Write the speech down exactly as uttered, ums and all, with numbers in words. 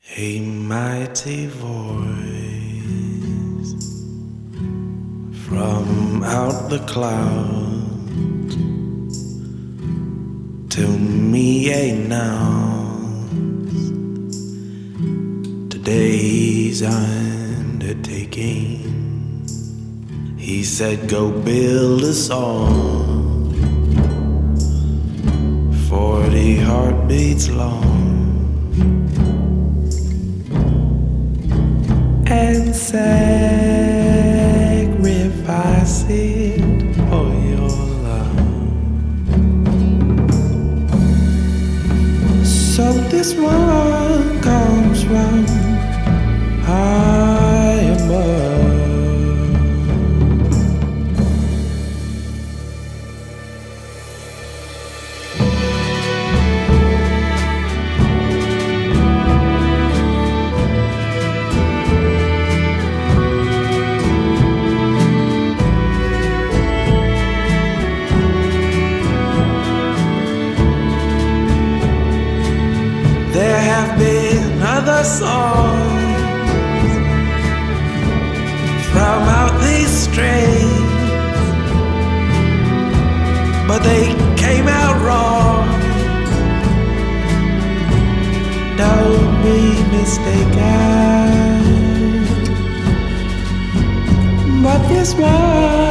A mighty voice from out the clouds to me announced today's undertaking. He said, go build a song, forty heartbeats long, and sacrifice it for your love. So this one comes from high above. There have been other songs from out these streets, but they came out wrong. Don't be mistaken, but this one